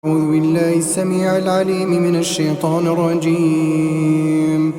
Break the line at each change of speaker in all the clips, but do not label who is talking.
أعوذ بالله السميع العليم من الشيطان الرجيم.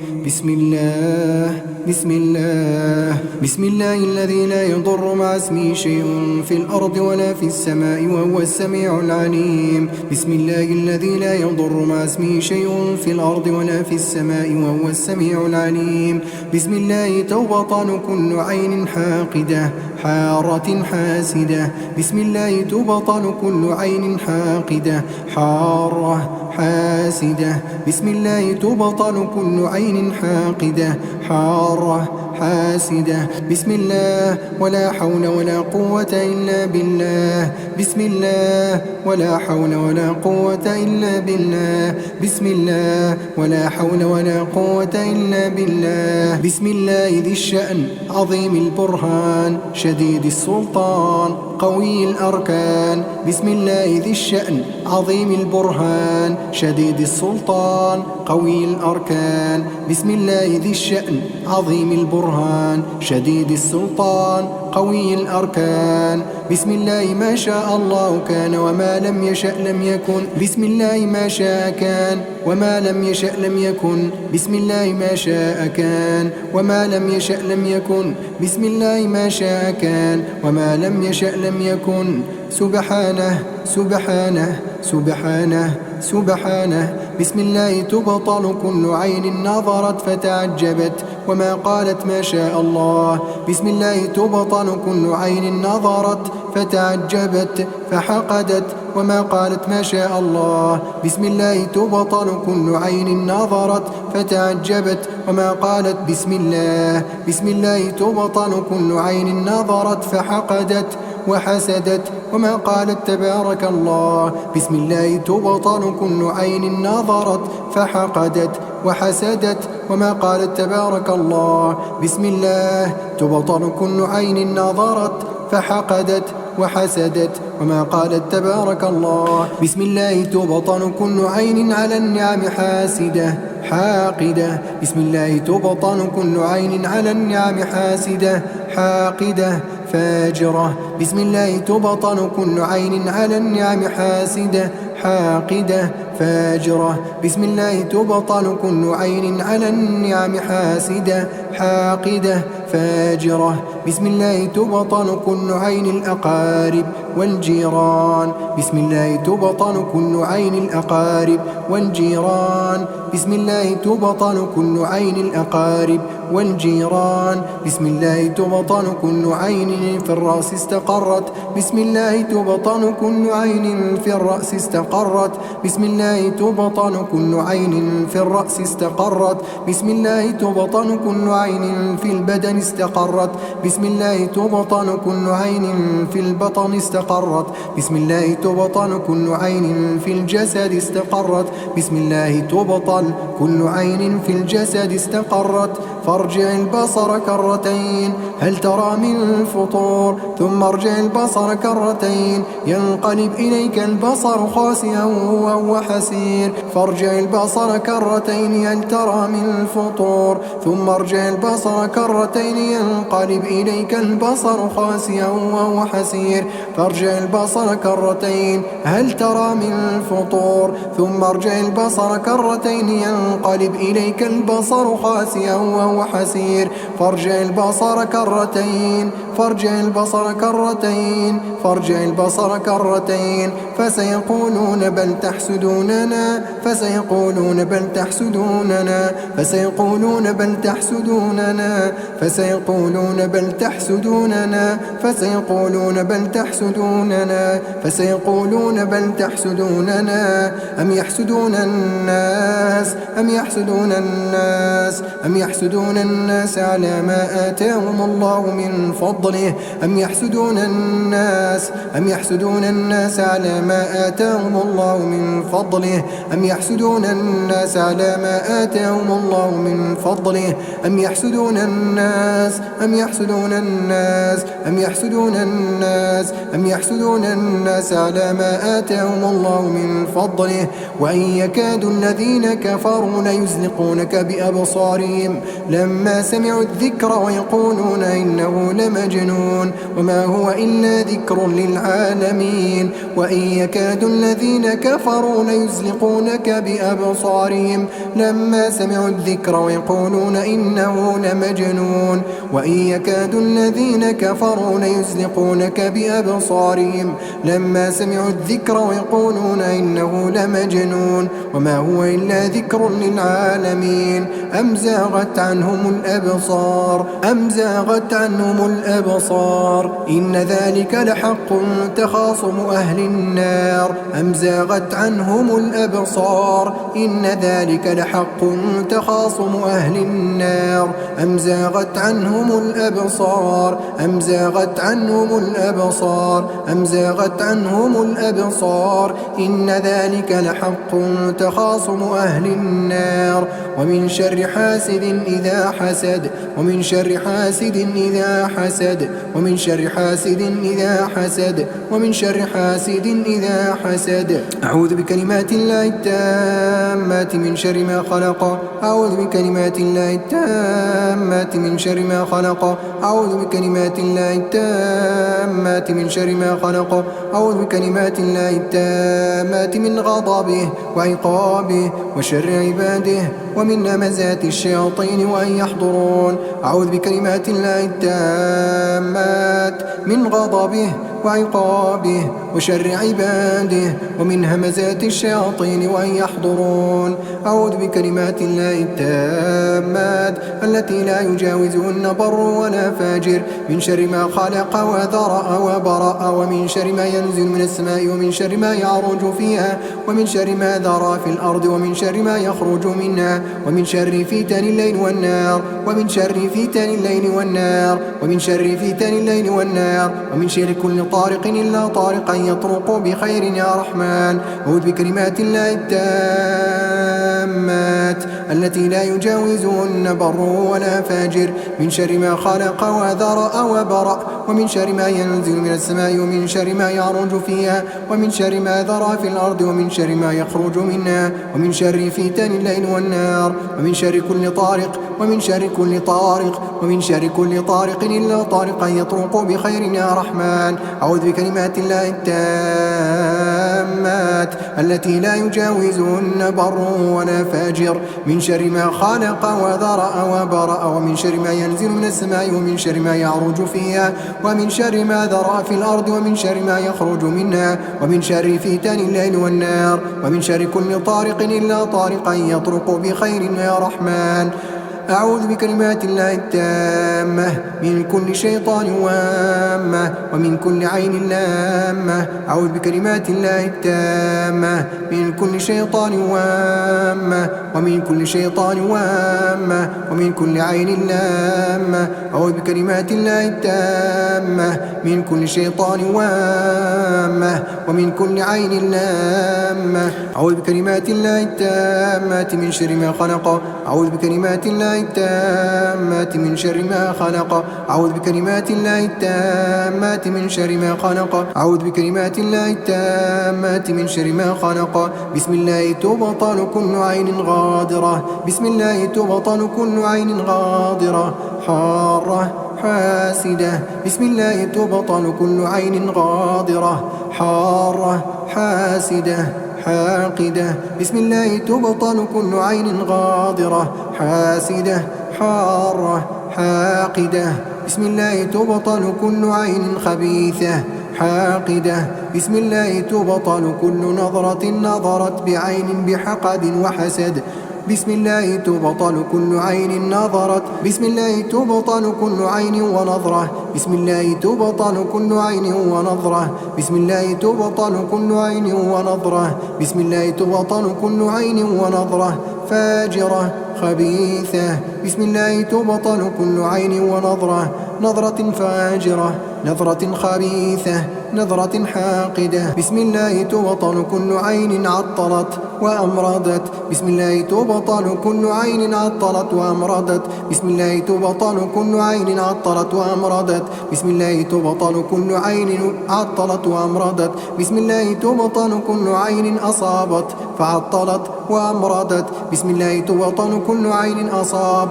بسم الله الذي لا يضر مع اسمه شيء في الأرض ولا في السماء وهو السميع العليم. بسم الله الذي لا يضر مع اسمه شيء في الأرض ولا في السماء وهو السميع العليم. بسم الله تبطل كل عين حاقدة حارة حاسدة. بسم الله تبطل كل عين حاقدة حارة حاسدة. بسم الله تبطل كل عين حاقدة حارة حاسدة. بسم الله ولا حول ولا قوة إلا بالله. بسم الله ولا حول ولا قوة إلا بالله. بسم الله ولا حول ولا قوة إلا بالله. بسم الله ذي الشأن عظيم البرهان شديد السلطان قوي الأركان. بسم الله ذي الشأن عظيم البرهان شديد السلطان قوي الأركان. بسم الله ذي الشأن عظيم البرهان شديد السلطان قوي الأركان. بسم الله ما شاء الله كان وما لم يشأ لم يكن. بسم الله ما شاء كان وما لم يشأ لم يكن. بسم الله ما شاء كان وما لم يشأ لم يكن. بسم الله ما شاء كان وما لم يشأ لم يكن. سبحانه سبحانه سبحانه سبحانه. بسم الله تبطل كل عين نظرت فتعجبت وما قالت ما شاء الله. بسم الله تبطل كل عين نظرت فتعجبت فحقدت وما قالت ما شاء الله. بسم الله تبطل كل عين نظرت فتعجبت وما قالت بسم الله. بسم الله تبطل كل عين نظرت فحقدت وحسدت وما قالت تبارك الله. بسم الله تبطل كل عين نظرت فحقدت وحسدت وما قالت تبارك الله. بسم الله تبطل كل عين نظرت فحقدت وحسدت وما قالت تبارك الله. بسم الله تبطل كل عين على النعم حاسدة حاقدة. بسم الله تبطل كل عين على النعم حاسدة حاقدة فاجرة. بسم الله تبطل كل عين على النعم حاسدة حاقدة فاجرة. بسم الله تبطل كل عين على النعم حاسدة حاقدة فاجرة. بسم الله تبطل كل عين الأقارب والجيران. بسم الله تبطل كل عين الأقارب والجيران. بسم الله تبطل كل عين الأقارب والجيران. بسم الله تبطل كل عين في الرأس استقرت. بسم الله تبطل كل عين في الرأس استقرت. بسم الله تبطل كل عين في الرأس استقرت. بسم الله تبطل كل عين في البدن استقرت. بسم الله تبطل كل عين في البطن استقرت. بسم الله تبطل كل عين في الجسد استقرت. بسم الله تبطل كل عين في الجسد استقرت. فارجع البصر كرتين هل ترى من فطور ثم ارجع البصر كرتين ينقلب إليك البصر خاسئا وهو حسير. فارجع البصر كرتين هل ترى من فطور ثم ارجع البصر كرتين ينقلب إليك البصر خاسئا وهو حسير. فارجع البصر كرتين هل ترى من فطور ثم ارجع البصر كرتين ينقلب إليك البصر خاسئا وهو حسير. فارجع البصر كرتين فارجع البصر كرتين فارجع البصر كرتين فسيقولون بل تحسدوننا فسيقولون بل تحسدوننا فسيقولون بل تحسدوننا فسيقولون بل تحسدوننا فسيقولون بل تحسدوننا فسيقولون بل تحسدوننا. أم يحسدون الناس أم يحسدون الناس أم يحسدون الناس على ما آتاهم الله من فضله. أم يحسدون الناس أم يحسدون الناس على ما آتاهم الله من فضله. أم يحسدون الناس على ما آتاهم الله من فضله. أم يحسدون الناس أم يحسدون الناس أم يحسدون الناس أم يحسدون الناس على ما آتاهم الله من فضله. وإن يكاد الذين كفروا ليزلقونك بأبصارهم لما سمعوا الذكر ويقولون إنه لمجنون وما هو إلا ذكر ذكر للعالمين. وإن يكاد الذين كفروا ليزلقونك بأبصارهم لما سمعوا الذكر ويقولون إنه لمجنون. وإن يكاد الذين كفروا ليزلقونك بأبصارهم لما سمعوا الذكر ويقولون إنه لمجنون وما هو إلا ذكر للعالمين. أم زاغت عنهم الأبصار إن ذلك لحق تخاصم أهل النار. أم زاغت عنهم الأبصار إن ذلك لحق تخاصم أهل النار. أم زاغت عنهم الأبصار أم زاغت عنهم الأبصار أم زاغت عنهم الأبصار إن ذلك لحق تخاصم أهل النار. ومن شر حاسد إذا حسد ومن شر حاسد إذا حسد ومن شر حاسد إذا حسد ومن شر حاسد إذا حسد. أعوذ بكلمات الله التامات من شر ما خلق. أعوذ بكلمات الله التامات من شر ما خلق. أعوذ بكلمات الله التامات من شر ما خلق. أعوذ بكلمات الله التامات من غضبه وعقابه وشر عباده ومن همزات الشياطين وأن يحضرون. أعوذ بكلمات الله التامات من غضبه وعقابه وشر عباده ومن همزات الشياطين وأن يحضرون. أعوذ بكلمات الله التامات التي لا يجاوزهن بر ولا فاجر من شر ما خلق وذرأ وبرأ ومن شر ما ينزل من السماء ومن شر ما يعرج فيها ومن شر ما ذرى في الأرض ومن شر ما يخرج منها ومن شر فتن الليل والنار ومن شر فتن الليل والنار ومن شر فتن الليل والنار ومن شر كل طارق إلا طارقا يطرق بخير يا رحمن. أعوذ بكلمات الله التامات التي لا يجاوزهن بر ولا فاجر من شر ما خلق وذرأ وبرأ ومن شر ما ينزل من السماء ومن شر ما يعرج فيها ومن شر ما ذرى في الأرض ومن شر ما يخرج منها ومن شر فتن الليل والنار ومن شر كل طارق ومن شر كل طارق ومن شر كل طارق إلا طارقا يطرق بخير يا رحمن. أعوذ بكلمات الله التامات التي لا يجاوزهن بر ولا فاجر من شر ما خلق وذرأ وبرأ ومن شر ما ينزل من السماء ومن شر ما يعرج فيها ومن شر ما ذرى في الأرض ومن شر ما يخرج منها ومن شر فتن الليل والنار ومن شر كل طارق إلا طارقا يطرق بخير يا رحمن. أعوذ بكلمات الله التامة من كل شيطان وامة ومن كل عين لامة. أعوذ بكلمات الله التامة من كل شيطان وامة ومن كل شيطان وامة ومن كل عين لامة. أعوذ بكلمات الله التامة من كل شيطان وامة ومن كل عين لامة. أعوذ بكلمات الله التامة من شر ما خلق. أعوذ بكلمات الله التامات من شر ما خلق. أعوذ بكلمات الله التامات من شر ما خلق. أعوذ بكلمات الله التامات من شر ما خلق. بسم الله تبطل كل عين غادرة. بسم الله تبطل كل عين غادرة حارة حاسدة. بسم الله تبطل كل عين غادرة حارة حاسدة حاقدة. بسم الله تبطل كل عين غادرة حاسدة حارة حاقدة. بسم الله تبطل كل عين خبيثة حاقدة. بسم الله تبطل كل نظرة نظرت بعين بحقد وحسد. بسم الله تبطل كل عين نظرت. بسم الله تبطل كل عين ونظرة. بسم الله تبطل كل عين ونظرة. بسم الله تبطل كل عين ونظرة. بسم الله تبطل كل عين ونظرة فاجرة خبيثة. بسم الله تبطل كل عين ونظرة نظرة فاجرة نظرة خبيثة نظرة حاقدة. بسم الله تبطل كل عين عطلت وأمرضت. بسم الله تبطل كل عين عطلت وأمرضت. بسم الله تبطل كل عين عطلت وأمرضت. بسم الله تبطل كل عين عطلت وأمرضت. بسم الله تبطل كل عين أصابت فعطلت وأمرضت. بسم الله تبطل كل عين أصابت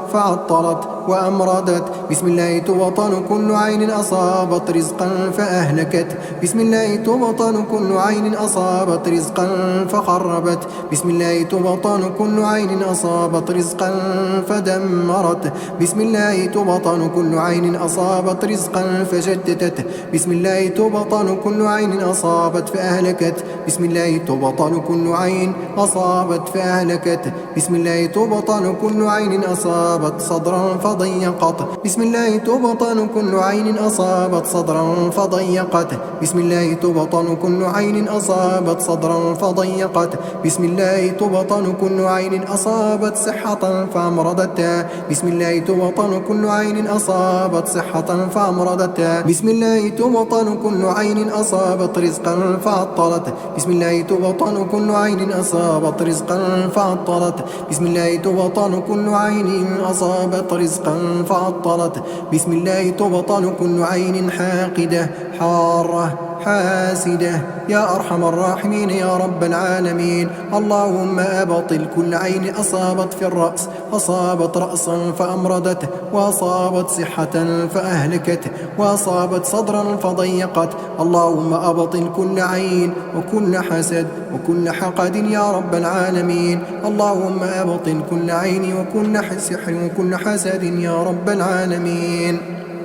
فعطلت وأمردت. بسم الله تبطن كل عين أصابت رزقا فأهلكت. بسم الله تبطن كل عين أصابت رزقا فخربت. بسم الله تبطن كل عين أصابت رزقا فدمرت. بسم الله تبطن كل عين أصابت رزقا فشتتت. بسم الله تبطن كل عين أصابت فأهلكت. بسم الله تبطن كل عين أصابت فأهلكت. بسم الله تبطن كل عين أصابت صدرا فضيقت. بسم الله تبطن كل عين أصابت صدرا فضيقت. بسم الله تبطن كل عين أصابت صدرا فضيقت. بسم الله تبطن كل عين أصابت صحة فأمرضتها. بسم الله تبطن كل عين أصابت صحة فأمرضتها. بسم الله تبطن كل عين أصابت رزقا فعطلت. بسم الله تبطن كل عين أصابت رزقا فعطلت. بسم الله تبطن كل عين أصابت رزقا فعطلت. بسم الله تبطن كل عين حاقدة حارة حاسدة. يا أرحم الراحمين يا رب العالمين. اللهم أبطل كل عين أصابت في الرأس أصابت رأسا فأمرضته، وأصابت صحة فأهلكت، وأصابت صدرا فضيقت. اللهم أبطل كل عين وكل حسد وكل حقد يا رب العالمين. اللهم أبطل كل عين وكل سحر وكل حسد يا رب العالمين.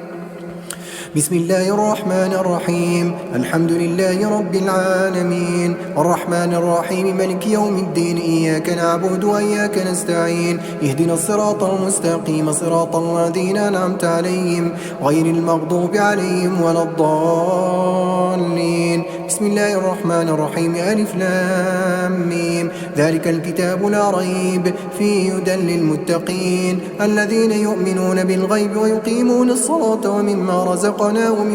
بسم الله الرحمن الرحيم. الحمد لله رب العالمين الرحمن الرحيم ملك يوم الدين. إياك نعبد وإياك نستعين. اهدنا الصراط المستقيم صراط الذين أنعمت عليهم غير المغضوب عليهم ولا الضالين. بسم الله الرحمن الرحيم ألف لام ميم. ذلك الكتاب لا ريب فيه هدى للمتقين الذين يؤمنون بالغيب ويقيمون الصلاة ومما رزقناهم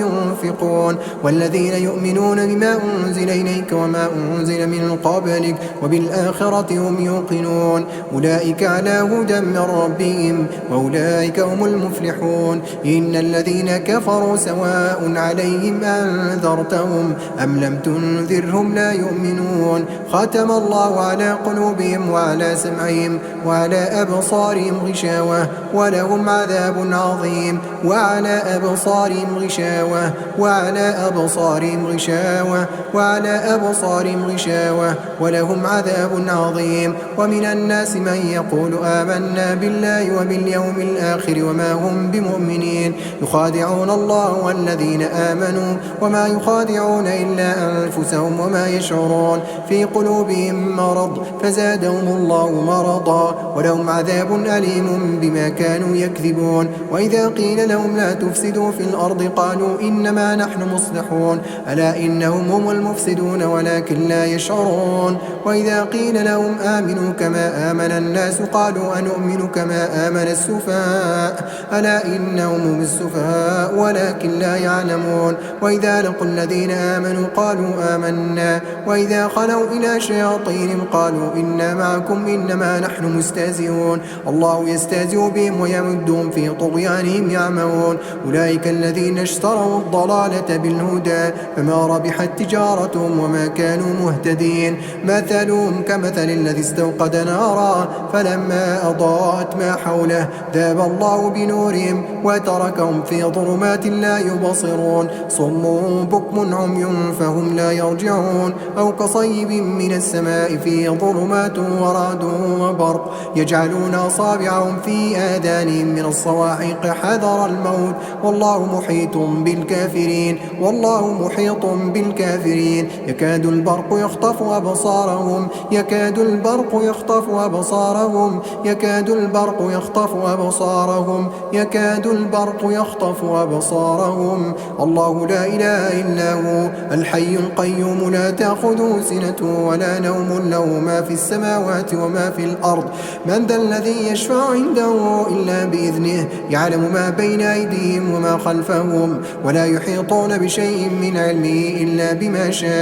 ينفقون والذين يؤمنون بما أنزل إليك وما أنزل من قبلك وبالآخرة هم يوقنون. أولئك على هدى من ربهم وأولئك هم المفلحون. إن الذين كفروا سواء عليهم أنذرتهم أم لم تنذرهم لا يؤمنون. ختم الله على قلوبهم وعلى سمعهم وعلى أبصارهم غشاوة ولهم عذاب عظيم. وعلى أبصارهم غشاوة وعلى أبصارهم غشاوة وعلى أبصارهم غشاوة ولهم عذاب عظيم. ومن الناس من يقول آمنا بالله وباليوم الآخر وما هم بمؤمنين. يخادعون الله والذين آمنوا وما يخادعون إلا أنفسهم وما يشعرون. في قلوبهم مرض فزادهم الله مرضا ولهم عذاب أليم بما كانوا يكذبون. وإذا قيل لهم لا تفسدوا في الأرض قالوا إنما نحن مصلحون ألا إنهم هم المفسدون ولكن لا يشعرون. وإذا قيل لهم آمنوا كما آمن الناس قالوا أنؤمن كما آمن السفهاء ألا إنهم هم السفهاء ولكن لا يعلمون. وإذا لقوا الذين آمنوا قالوا آمنا وإذا خلوا إلى شياطينهم قالوا إنا معكم إنما نحن مستهزئون. الله يستهزئ بهم ويمدهم في طغيانهم يعمهون. أولئك الذين اشتروا الضلالة بالهدى فما ربحت تجارتهم وما كانوا مهتدين. مثلهم كمثل الذي استوقد نارا فلما أضاءت ما حوله ذهب الله بنورهم وتركهم في ظلمات لا يبصرون. صم بكم عمي فهم لا يرجعون. أو كصيب من السماء فيه ظلمات ورعد وبرق يجعلون أصابعهم في آذانهم من الصواعق حذر الموت والله محيط بالكافرين. والله محيط بالكافرين. يكاد البرق يخطف أبصارهم يكاد البرق يخطف أبصارهم يكاد البرق يخطف أبصارهم يكاد البرق يخطف أبصارهم. الله لا إله إلا هو الحي القيوم لا تأخذه سنة ولا نوم له ما في السماوات وما في الأرض. من ذا الذي يشفع عنده إلا بإذنه يعلم ما بين أيديهم وما خلفهم ولا يحيطون بشيء من علمه إلا بما شاء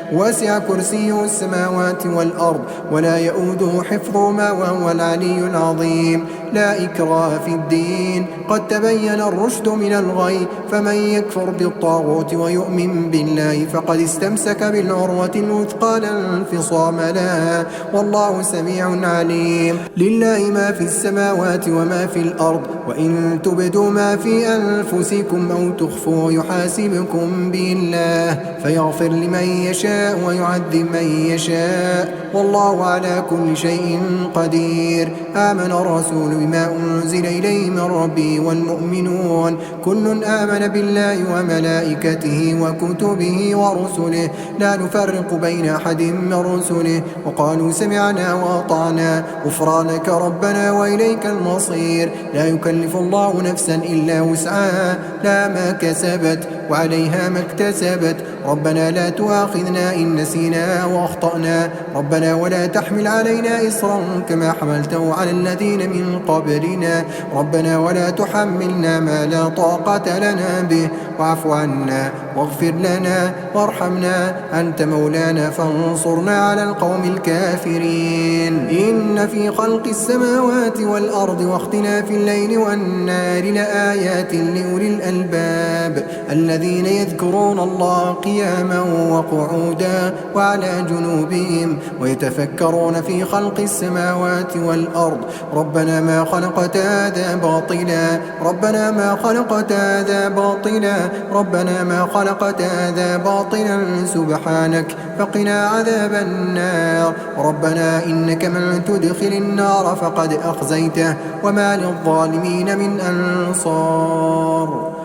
وسع كرسيه السماوات والأرض ولا يؤوده حفظهما وهو العلي العظيم. لا إكراه في الدين، قد تبين الرشد من الغي، فمن يكفر بالطاغوت ويؤمن بالله فقد استمسك بالعروة الوثقى لا انفصام لها، والله سميع عليم. لله ما في السماوات وما في الأرض، وإن تبدوا ما في أنفسكم أو تخفوا يحاسبكم به الله فيغفر لمن يشاء ويعذب من يشاء، والله على كل شيء قدير. آمن الرسول بما أنزل إليه من ربه والمؤمنون كل آمن بالله وملائكته وكتبه ورسله لا نفرق بين أحد من رسله، وقالوا سمعنا وأطعنا غفرانك ربنا وإليك المصير. لا يكلف الله نفسا إلا وسعها، لا ما كسبت وعليها ما اكتسبت. ربنا لا تؤاخذنا إن نسينا وأخطأنا، ربنا ولا تحمل علينا إصرا كما حملته على الذين من قبلنا، ربنا ولا تحملنا ما لا طاقة لنا به، واعف عنا واغفر لنا وارحمنا أنت مولانا فانصرنا على القوم الكافرين. إن في خلق السماوات والأرض واختلاف الليل والنهار لآيات لأولي الألباب الذين يذكرون الله قياما وقعودا وعلى جنوبهم ويتفكرون في خلق السماوات والأرض ربنا ما خلقت هذا باطلا، ربنا ما خلقت هذا باطلا، ربنا ما خلقت هذا باطلا سبحانك فقنا عذاب النار. ربنا إنك من تدخل النار فقد أخزيته وما للظالمين من أنصار.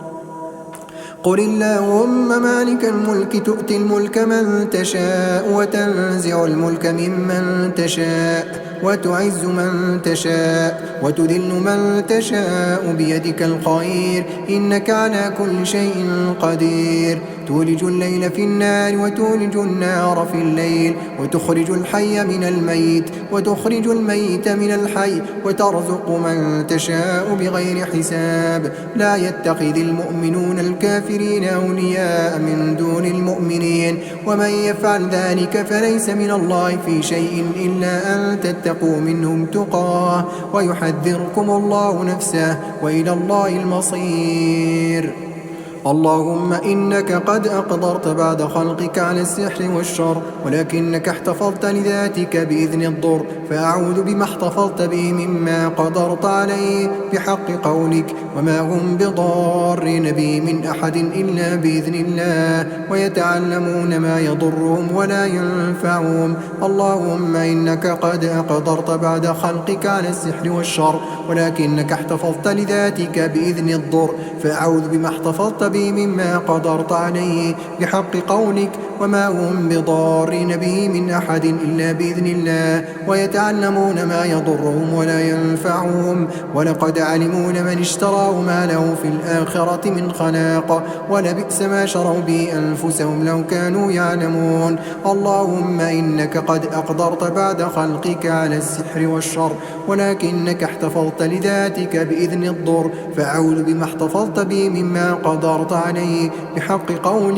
قل اللهم مالك الملك تؤتي الملك من تشاء وتنزع الملك ممن تشاء وتعز من تشاء وتذل من تشاء بيدك الخير إنك على كل شيء قدير. تولج الليل في النار وتولج النار في الليل وتخرج الحي من الميت وتخرج الميت من الحي وترزق من تشاء بغير حساب. لا يتخذ المؤمنون الكافرين أولياء من دون المؤمنين ومن يفعل ذلك فليس من الله في شيء إلا أن تتقوا منهم تقاه ويحذركم الله نفسه وإلى الله المصير. اللهم إنك قد أقدرت بعد خلقك على السحر والشر ولكنك احتفظت لذاتك بإذن الضر، فأعوذ بما احتفظت به مما قدرت عليه بحق قولك وما هم بضارين به من أحد إلا بإذن الله ويتعلمون ما يضرهم ولا ينفعهم. اللهم إنك قد أقدرت بعد خلقك على السحر والشر ولكنك احتفظت لذاتك بإذن الضر، فأعوذ بما احتفظت به مما قدرت عليه بحق قولك وما هم بضارين به من أحد إلا بإذن الله ويتعلمون ما يضرهم ولا ينفعهم. ولقد علموا لمن اشتراه ما له في الآخرة من خلاق ولبئس ما شروا به أنفسهم لو كانوا يعلمون. اللهم إنك قد أقدرت بعد خلقك على السحر والشر ولكنك احتفظت لذاتك بإذن الضر، فأعوذ بما احتفظت به مما قدرت عليه بحق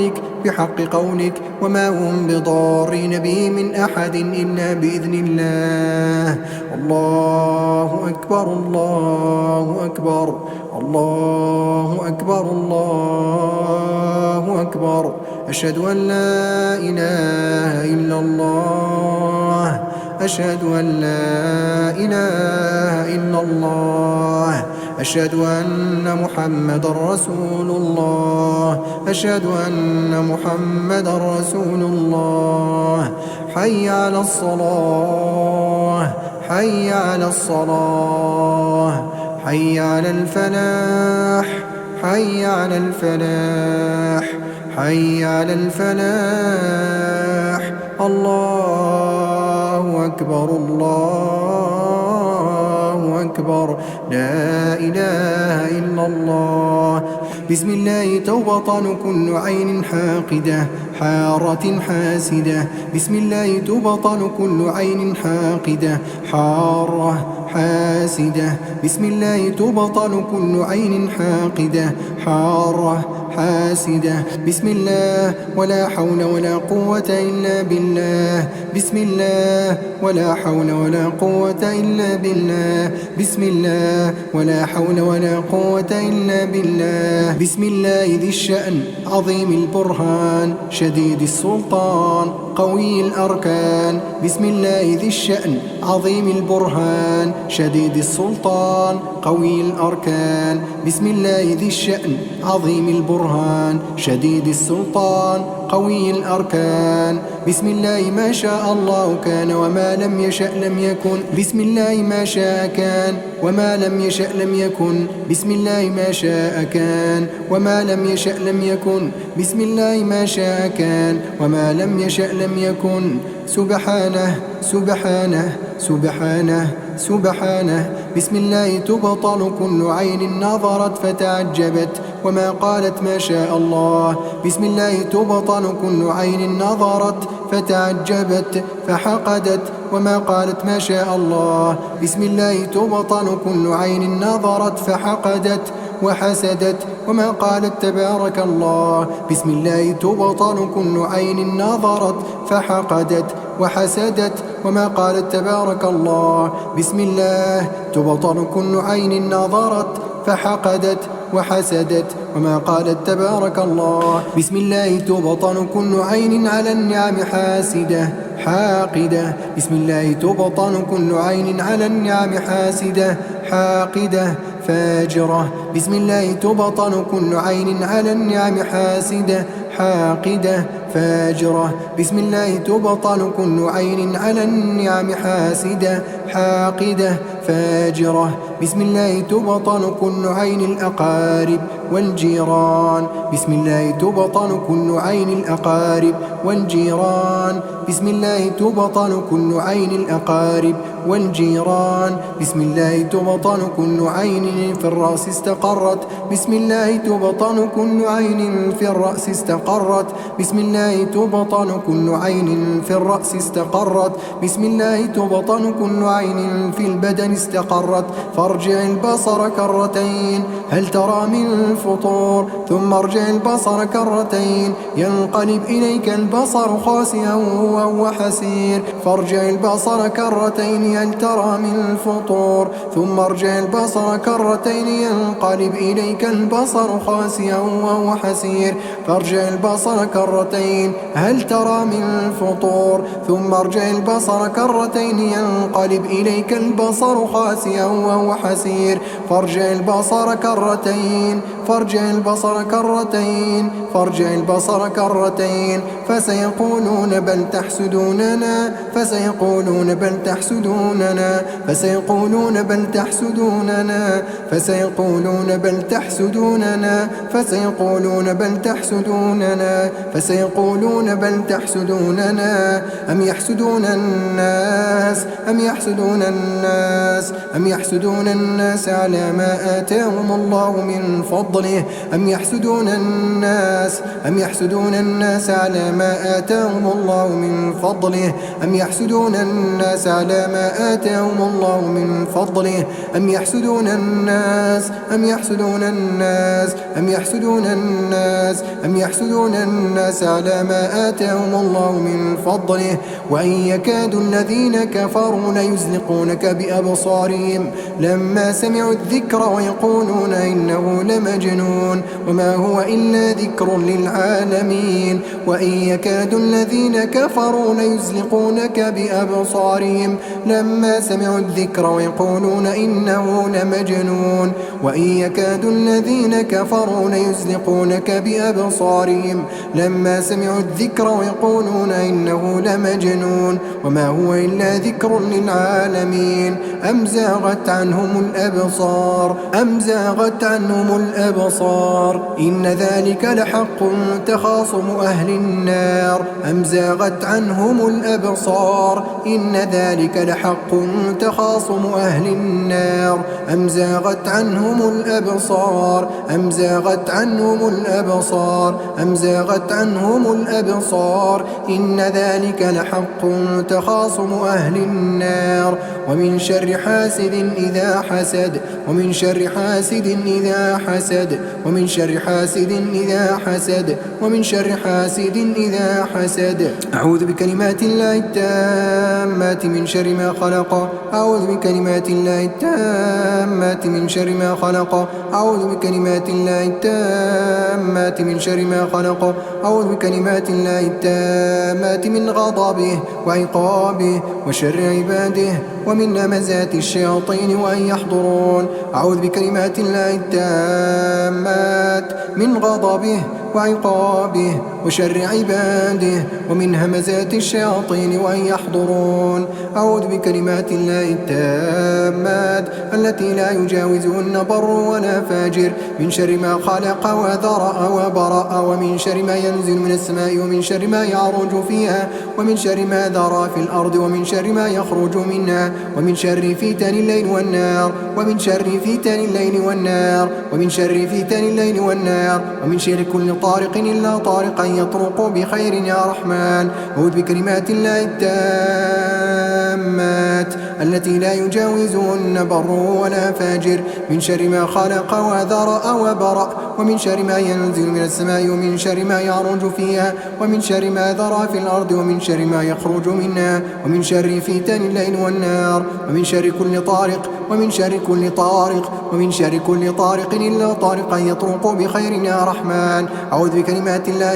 قولك وما هم بضارين به من أحد إلا بإذن الله. الله أكبر الله أكبر الله أكبر الله أكبر. أشهد أن لا إله إلا الله، أشهد أن لا إله إلا الله، أشهد أن محمد رسول الله، أشهد أن محمد رسول الله. حي على الصلاة، حي على الصلاة، حي على الفلاح، حي على الفلاح، حي على الفلاح. الله أكبر الله أكبر، لا إله إلا الله. بسم الله تبطل كل عين حاقدة حارة حاسدة، بسم الله تبطل كل عين حاقدة حارة حاسدة، بسم الله تبطل كل عين حاقدة حارة حاسدة. بسم الله ولا حول ولا قوة إلا بالله. بسم الله ولا حول ولا قوة إلا بالله. بسم الله ولا حول ولا قوة إلا بالله. بسم الله ذي الشأن عظيم البرهان شديد السلطان قوي الأركان. بسم الله ذي الشأن عظيم البرهان شديد السلطان قوي الأركان. بسم الله ذي الشأن عظيم البرهان شديد السلطان قوي الأركان. بسم الله ما شاء الله كان وما لم يشأ لم يكن. بسم الله ما شاء كان وما لم يشأ لم يكن. بسم الله ما شاء كان وما لم يشأ لم يكن. بسم الله ما شاء كان وما لم يشأ لم يكن. سبحانه سبحانه سبحانه سبحانه. بسم الله تبطل كل عين نظرت فتعجبت وما قالت ما شاء الله. بسم الله تبطل كل عين نظرت فتعجبت فحقدت وما قالت ما شاء الله. بسم الله تبطل كل عين نظرت فحقدت وحسدت وما قالت تبارك الله. بسم الله تبطل كل عين نظرت فحقدت وحسدت وما قالت تبارك الله. بسم الله تبطل كل عين نظرت فحقدت وحسدت وما قالت تبارك الله. بسم الله تبطل كل عين على النعم حاسدة حاقدة. بسم الله تبطل كل عين على النعم حاسدة حاقدة فاجرة. بسم الله تبطل كل عين على النعم حاسدة حاقدة فاجرة. بسم الله تبطل كل عين على النعم حاسدة حاقدة فاجرة. بسم الله تبطل كل عين الأقارب والجيران. بسم الله تبطل كل عين الأقارب والجيران. بسم الله تبطل كل عين الأقارب والجيران. بسم الله تبطل كل عين في الرأس استقرت. بسم الله تبطل كل عين في الرأس استقرت. بسم الله تبطل كل عين في الرأس استقرت. بسم الله تبطل كل عين في البدن استقرت. فارجع البصر كرتين هل ترى من فطور ثم ارجع البصر كرتين ينقلب إليك البصر خاسئا وهو حسير. فارجع البصر كرتين هل ترى من فطور ثم ارجع البصر كرتين ينقلب إليك البصر خاسئا وهو حسير. فارجع البصر كرتين هل ترى من فطور ثم ارجع البصر كرتين ينقلب إليك البصر خاسئا وهو حسير. فارجع البصر كرتين فارجع البصر كرتين فارجع البصر كرتين فسيقولون بل تحسدوننا فسيقولون بل تحسدوننا فسيقولون بل تحسدوننا فسيقولون بل تحسدوننا فسيقولون بل تحسدوننا فسيقولون بل تحسدوننا. أم يحسدون الناس أم يحسدون الناس أم يحسدون الناس على ما آتاهم الله من فضله. أم يحسدون الناس أم يحسدون الناس على ما آتاهم الله من فضله. أم يحسدون الناس على ما آتاهم الله من فضله. أم يحسدون الناس أم يحسدون الناس أم يحسدون الناس أم يحسدون الناس على ما آتاهم الله من فضله. وإن يكاد الذين كفروا ليزلقونك بأبصارهم لما سمعوا الذكر ويقولون إنه لمجنون وما هو إلا ذكر للعالمين. وإن يكاد الذين كفروا ليزلقونك بأبصارهم لما سمعوا الذكر ويقولون إنه لمجنون. وإن يكاد الذين كفروا ليزلقونك بأبصارهم لما سمعوا الذكر ويقولون إنه لمجنون وما هو إلا ذكر للعالمين. أم زاغت عنهم الأبصار أم زاغت عنهم الأبصار إن ذلك لحق تخاصم أهل النار. أم زاغت عنهم الأبصار إن ذلك لحق تخاصم أهل النار. أم زاغت عنهم الأبصار أم زاغت عنهم الأبصار أم زاغت عنهم الأبصار إن ذلك لحق تخاصم أهل النار. ومن شر حاسد إذا حسد ومن شر حاسد إذا حسد ومن شر حاسد إذا حسد ومن شر حاسد إذا حسد. أعوذ بكلمات الله التامات من شر ما خلق. أعوذ بكلمات الله التامات من شر ما خلق. أعوذ بكلمات الله التامات من شر ما خلق. أعوذ بكلمات الله التامات من غضبه وعقابه وشر عباده ومن همزات الشياطين وأن يحضرون. أعوذ بكلمات الله التامات من غضبه وعقابه وشر عباده ومن همزات الشياطين وأن يحضرون. أعوذ بكلمات الله التامات التي لا يجاوزهن بر ولا فاجر من شر ما خلق وذرأ وبرأ ومن شر ما ينزل من السماء ومن شر ما يعرج فيها ومن شر ما ذرى في الأرض ومن شر ما يخرج منها ومن شر فتن الليل والنار ومن شر فتن الليل والنار ومن شر فتن الليل والنار ومن شر كل طارق إلا طارقا يطرق بخير يا رحمن. أعوذ بكلمات الله التامات التي لا يجاوزهن بر ولا فاجر من شر ما خلق وذرأ وبرأ ومن شر ما ينزل من السماء ومن شر ما يعرج فيها ومن شر ما ذرى في الأرض ومن شر ما يخرج منها ومن شر فتن الليل والنار ومن شر كل طارق ومن شر كل طارق ومن شر كل طارق إلا طارقا يطرق بخير يا رحمن. أعوذ بكلمات الله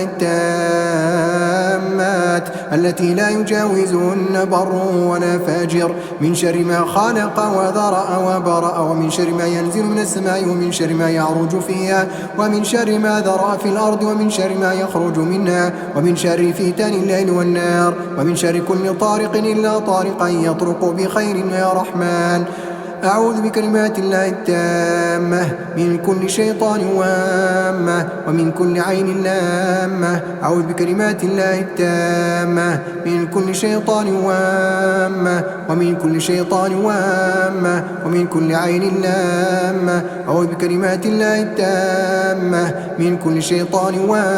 التامات التي لا يجاوزهن بر ولا فاجر من شر ما خلق وذرأ وبرأ ومن شر ما ينزل من السماء ومن شر ما يعرج فيها ومن شر ما ذرى في الأرض ومن شر ما يخرج منها ومن شر فتن الليل والنار ومن شر كل طارق إلا طارقا يطرق بخير يا رحمن. أعوذ بكلمات الله التامة من كل شيطان وامة ومن كل عين لامة. أعوذ بكلمات الله التامة من كل شيطان وامة ومن كل شيطان وامة ومن كل عين لامة. أعوذ بكلمات الله التامة من كل شيطان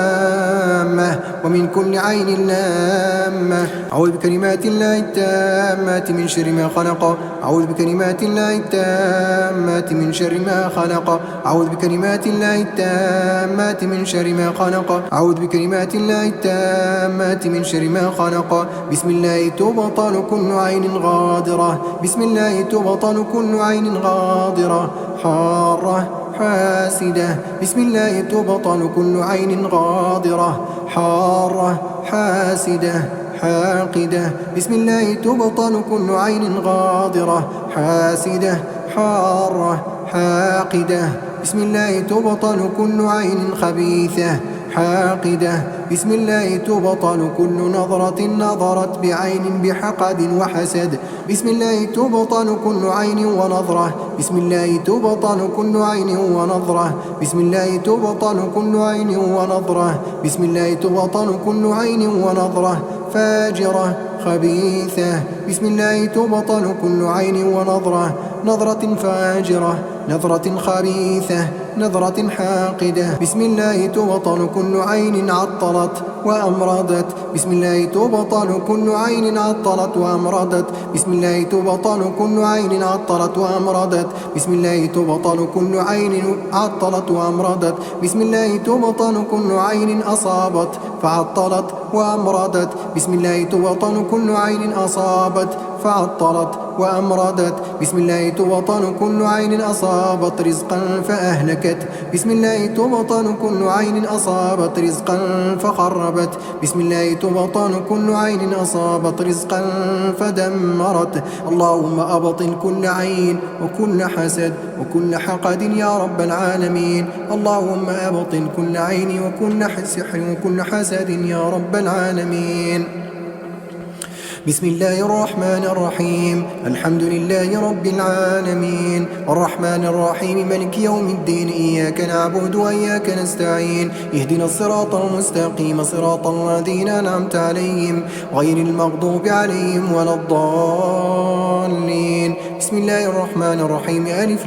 وامة ومن كل عين لامة. أعوذ بكلمات الله التامة من شر ما خلق. أعوذ بكلمات الله التامات من شر ما خلق. أعوذ بكلمات الله التامات من شر ما خلق. أعوذ بكلمات الله التامات من شر ما خلق. بسم الله تبطل كل عين غادرة. بسم الله تبطل كل عين غادرة حارة حاسدة. بسم الله تبطل كل عين غادرة حارة حاسدة حاقدة. بسم الله تبطل كل عين غادرة حاسدة حارة حاقدة. بسم الله تبطل كل عين خبيثة حاقدة. بسم الله تبطل كل نظرة نظرت بعين بحقد وحسد. بسم الله تبطل كل عين ونظرة. بسم الله تبطل كل عين ونظرة. بسم الله تبطل كل عين ونظرة. بسم الله تبطل كل عين ونظرة فاجرة خبيثة. بسم الله تبطل كل عين ونظرة نظرة فاجرة نظرة خبيثة نظرة حاقدة. بسم الله تبطل كل عين عطلت وأمرضت. بسم الله تبطل كل عين عطلت وأمرضت. بسم الله تبطل كل عين عطلت وأمرضت. بسم الله تبطل كل عين عطلت وأمرضت. بسم الله تبطل كل عين أصابت فعطلت وأمرضت. بسم الله تبطل كل عين أصابت فعطلت وأمرضت. بسم الله تبطل كل عين أصابت رزقا فأهلكت. بسم الله تبطل كل عين أصابت رزقا فخربت. بسم الله تبطل كل عين أصابت رزقا فدمرت. اللهم أبطل كل عين وكل حسد وكل حقد يا رب العالمين. اللهم أبطل كل عين وكل سحر وكل حسد يا رب العالمين. بسم الله الرحمن الرحيم. الحمد لله رب العالمين الرحمن الرحيم ملك يوم الدين. إياك نعبد وإياك نستعين. اهدنا الصراط المستقيم صراط الذين أنعمت عليهم غير المغضوب عليهم ولا الضالين. بسم الله الرحمن الرحيم ألف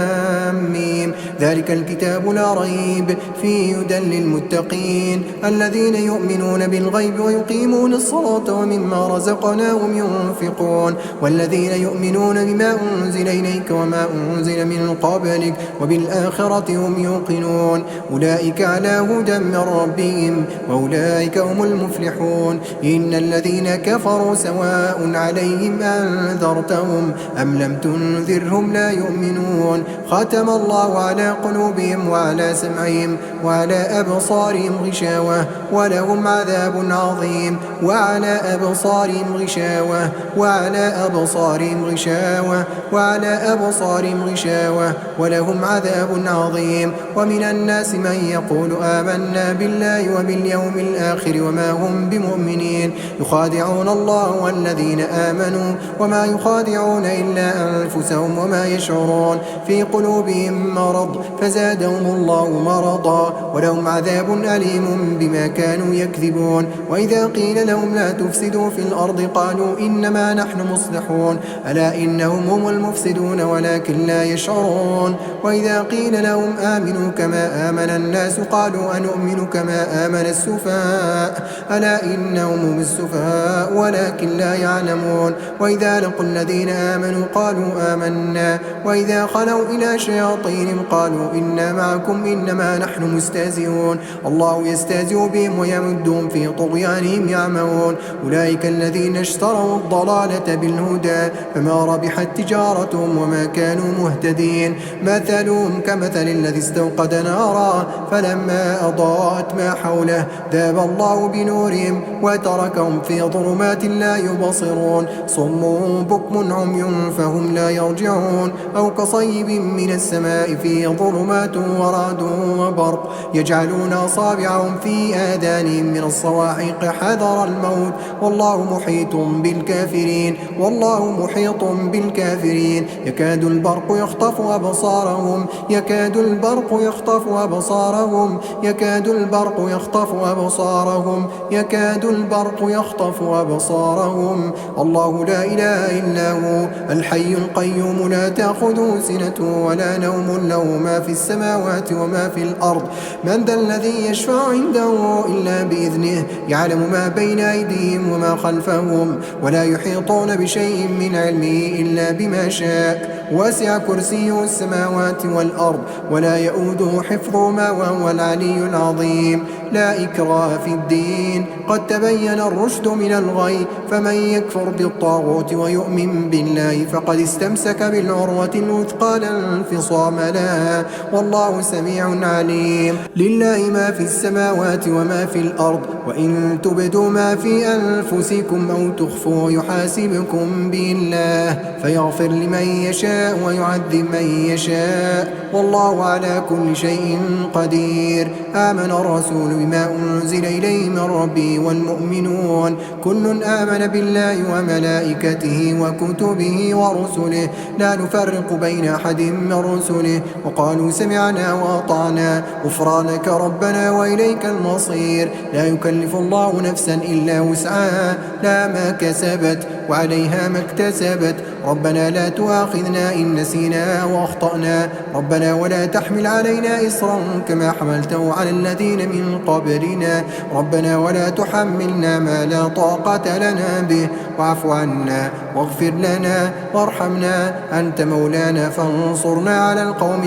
لام ميم ذلك الكتاب لا ريب فيه هدى للمتقين الذين يؤمنون بالغيب ويقيمون الصلاة ومما رزقناهم ينفقون والذين يؤمنون بما أنزل إليك وما أنزل من قبلك وبالآخرة هم يوقنون أولئك على هدى من ربهم وأولئك هم المفلحون إن الذين كفروا سواء عليهم أنذرتهم أم لم تنذرهم لا يؤمنون ختم الله على قلوبهم وعلى سمعهم وعلى أبصارهم غشاوة ولهم عذاب عظيم وعلى أبصارهم غشاوة وعلى أبصارهم غشاوة وعلى أبصارهم غشاوة ولهم عذاب عظيم ومن الناس من يقول آمنا بالله وباليوم الآخر وما هم بمؤمنين يخادعون الله والذين آمنوا وما يخادعون إلا أنفسهم وما يشعرون في قلوبهم مرض فزادهم الله مرضا ولهم عذاب أليم بما كانوا يكذبون وإذا قيل لهم لا تفسدوا في الأرض قالوا إنما نحن مصلحون ألا إنهم هم المفسدون ولكن لا يشعرون وإذا قيل لهم آمنوا كما آمن الناس قالوا أنؤمن كما آمن السفهاء ألا إنهم هم السفهاء ولكن لا يعلمون وإذا لقوا الذين آمنوا قالوا آمنا وإذا خلوا إلى شياطينهم قالوا إنا معكم إنما نحن مستهزئون الله يستهزئ بهم ويمدهم في طغيانهم يعمهون أولئك الذين اشتروا الضلالة بالهدى فما ربحت تجارتهم وما كانوا مهتدين مثلهم كمثل الذي استوقد نارا فلما أضاءت ما حوله ذهب الله بنورهم وتركهم في ظلمات لا يبصرون صم بكم عمي فهم لا يرجعون أو كصيب من السماء فيه ظلمات ورعد وبرق يجعلون أصابعهم في آذانهم من الصواعق حذر الموت والله محيط بالكافرين والله محيط بالكافرين يكاد البرق يخطف أبصارهم يكاد البرق يخطف أبصارهم يكاد البرق يخطف أبصارهم يكاد البرق يخطف أبصارهم الله لا إله إلا هو الحي القيوم لا تأخذه سنة ولا نوم له ما في السماوات وما في الأرض من ذا الذي يشفع عنده إلا بإذنه يعلم ما بين أيديهم وما خلفهم ولا يحيطون بشيء من علمه إلا بما شاء وسع كرسيه السماوات والأرض ولا يؤوده حفظهما وهو العلي العظيم لا إكراه في الدين قد تبين الرشد من الغي فمن يكفر بالطاغوت ويؤمن بالله فقد استمسك بالعروة الوثقى لا انفصام لها والله سميع عليم لله ما في السماوات وما في الأرض وإن تبدوا ما في أنفسكم أو تخفوا يحاسبكم به الله فيغفر لمن يشاء ويعذب من يشاء والله على كل شيء قدير آمن الرسول بما أنزل إليه من ربه والمؤمنون كل آمن بالله وملائكته وكتبه ورسله لا نفرق بين أحد من رسله وقالوا سمعنا وأطعنا غفرانك ربنا وإليك المصير لا يكلف الله نفسا إلا وسعها لا ما كسبت وعليها ما اكتسبت ربنا لا تؤاخذنا إن نسينا وأخطأنا ربنا ولا تحمل علينا إصرا كما حملته على الذين من قبلنا ربنا ولا تحملنا ما لا طاقة لنا به واعف عنا واغفر لنا وارحمنا أنت مولانا فانصرنا على القوم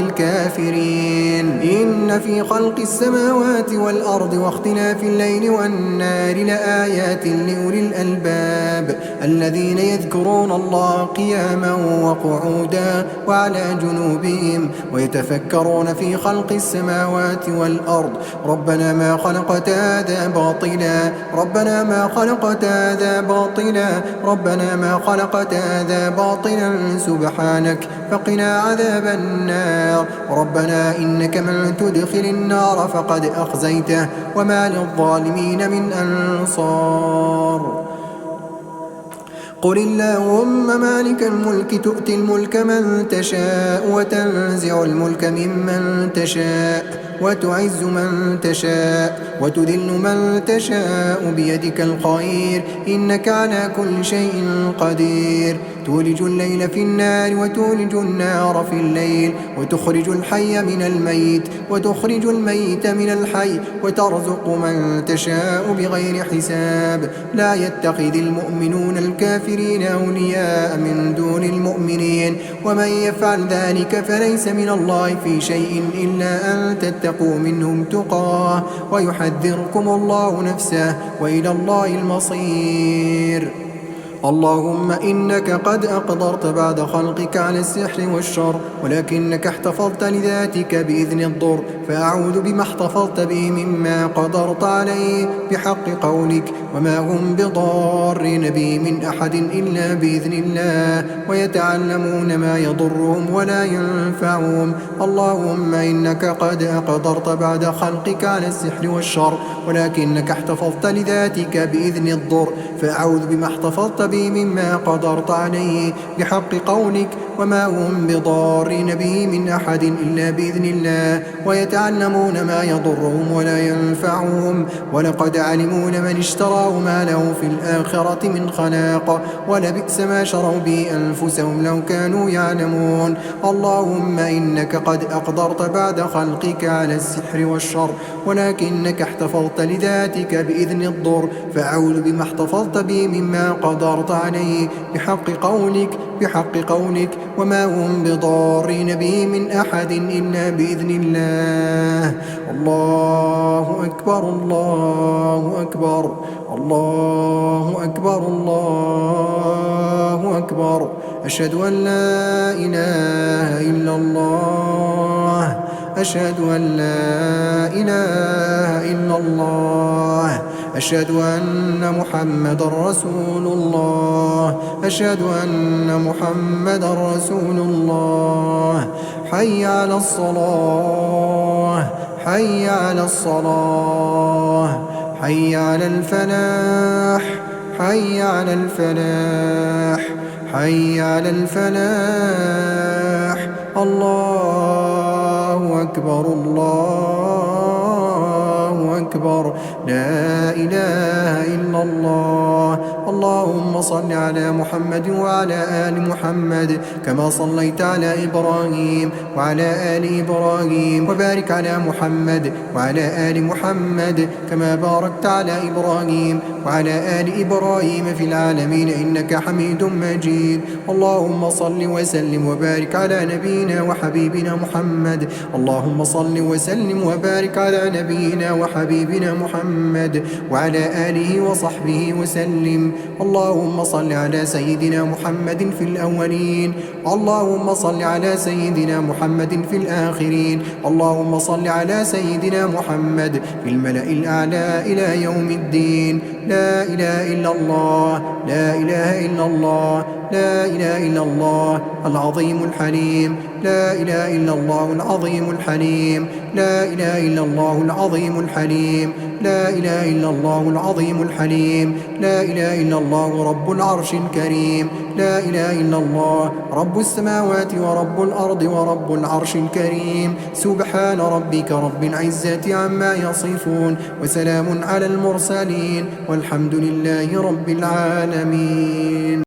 الكافرين إن في خلق السماوات والأرض واختلاف الليل والنهار لآيات لأولي الألباب الذين يذكرون الله قياما وقعودا وعلى جنوبهم ويتفكرون في خلق السماوات والأرض ربنا ما خلقت هذا باطلا ربنا ما خلقت هذا باطلا ربنا ما خلقت هذا باطلا سبحانك فقنا عذاب النار ربنا إنك من تدخل النار فقد أخزيته وما للظالمين من أنصار قل اللهم مالك الملك تؤتي الملك من تشاء وتنزع الملك ممن تشاء وتعز من تشاء وتذل من تشاء بيدك الخير إنك على كل شيء قدير تولج الليل في النار وتولج النار في الليل وتخرج الحي من الميت وتخرج الميت من الحي وترزق من تشاء بغير حساب لا يتخذ المؤمنون الكافرين أولياء من دون المؤمنين ومن يفعل ذلك فليس من الله في شيء إلا أن تتقوا منهم تقاه ويحذركم الله نفسه وإلى الله المصير اللهم إنك قد أقدرت بعد خلقك على السحر والشر ولكنك احتفظت لذاتك بإذن الضر فأعوذ بما احتفظت به مما قدرت عليه بحق قولك وما هم بضارين به من أحد إلا بإذن الله ويتعلمون ما يضرهم ولا ينفعهم اللهم إنك قد أقدرت بعد خلقك على السحر والشر ولكنك احتفظت لذاتك بإذن الضر فأعوذ بما احتفظت به مما قدرت عليه بحق قولك وما هم بضارين به من أحد إلا بإذن الله ويتعلمون ما يضرهم ولا ينفعهم ولقد علموا لمن اشتراه ما له في الآخرة من خلاق ولبئس ما شروا به أنفسهم لو كانوا يعلمون اللهم إنك قد أقدرت بعد خلقك على السحر والشر ولكنك احتفظت لذاتك بإذن الضر فأعوذ بما احتفظت به مما قدرت عليه بحق قولك وما هم بضارين به من أحد إلا بإذن الله الله أكبر الله أكبر الله أكبر الله أكبر أشهد أن لا إله إلا الله أشهد أن لا إله إلا الله أشهد أن محمدا رسول الله أشهد أن محمدا رسول الله حي على الصلاة حي على الصلاة حي على الفلاح حي على الفلاح حي على الفلاح الله أكبر الله أكبر لا إله إلا الله اللهم صل على محمد وعلى آل محمد كما صليت على إبراهيم وعلى آل إبراهيم وبارك على محمد وعلى آل محمد كما باركت على إبراهيم وعلى آل إبراهيم في العالمين إنك حميد مجيد اللهم صل وسلم وبارك على نبينا وحبيبنا محمد اللهم صل وسلم وبارك على نبينا وحبيبنا محمد وعلى آله وصحبه وسلم اللهم صل على سيدنا محمد في الأولين اللهم صل على سيدنا محمد في الآخرين اللهم صل على سيدنا محمد في الملأ الأعلى إلى يوم الدين لا إله إلا الله لا إله إلا الله لا إله إلا الله العظيم الحليم لا إله إلا الله العظيم الحليم لا إله إلا الله العظيم الحليم لا إله إلا الله العظيم الحليم لا إله إلا الله رب العرش الكريم لا إله إلا الله رب السماوات ورب الأرض ورب العرش الكريم سبحان ربك رب العزة عما يصفون وسلام على المرسلين والحمد لله رب العالمين.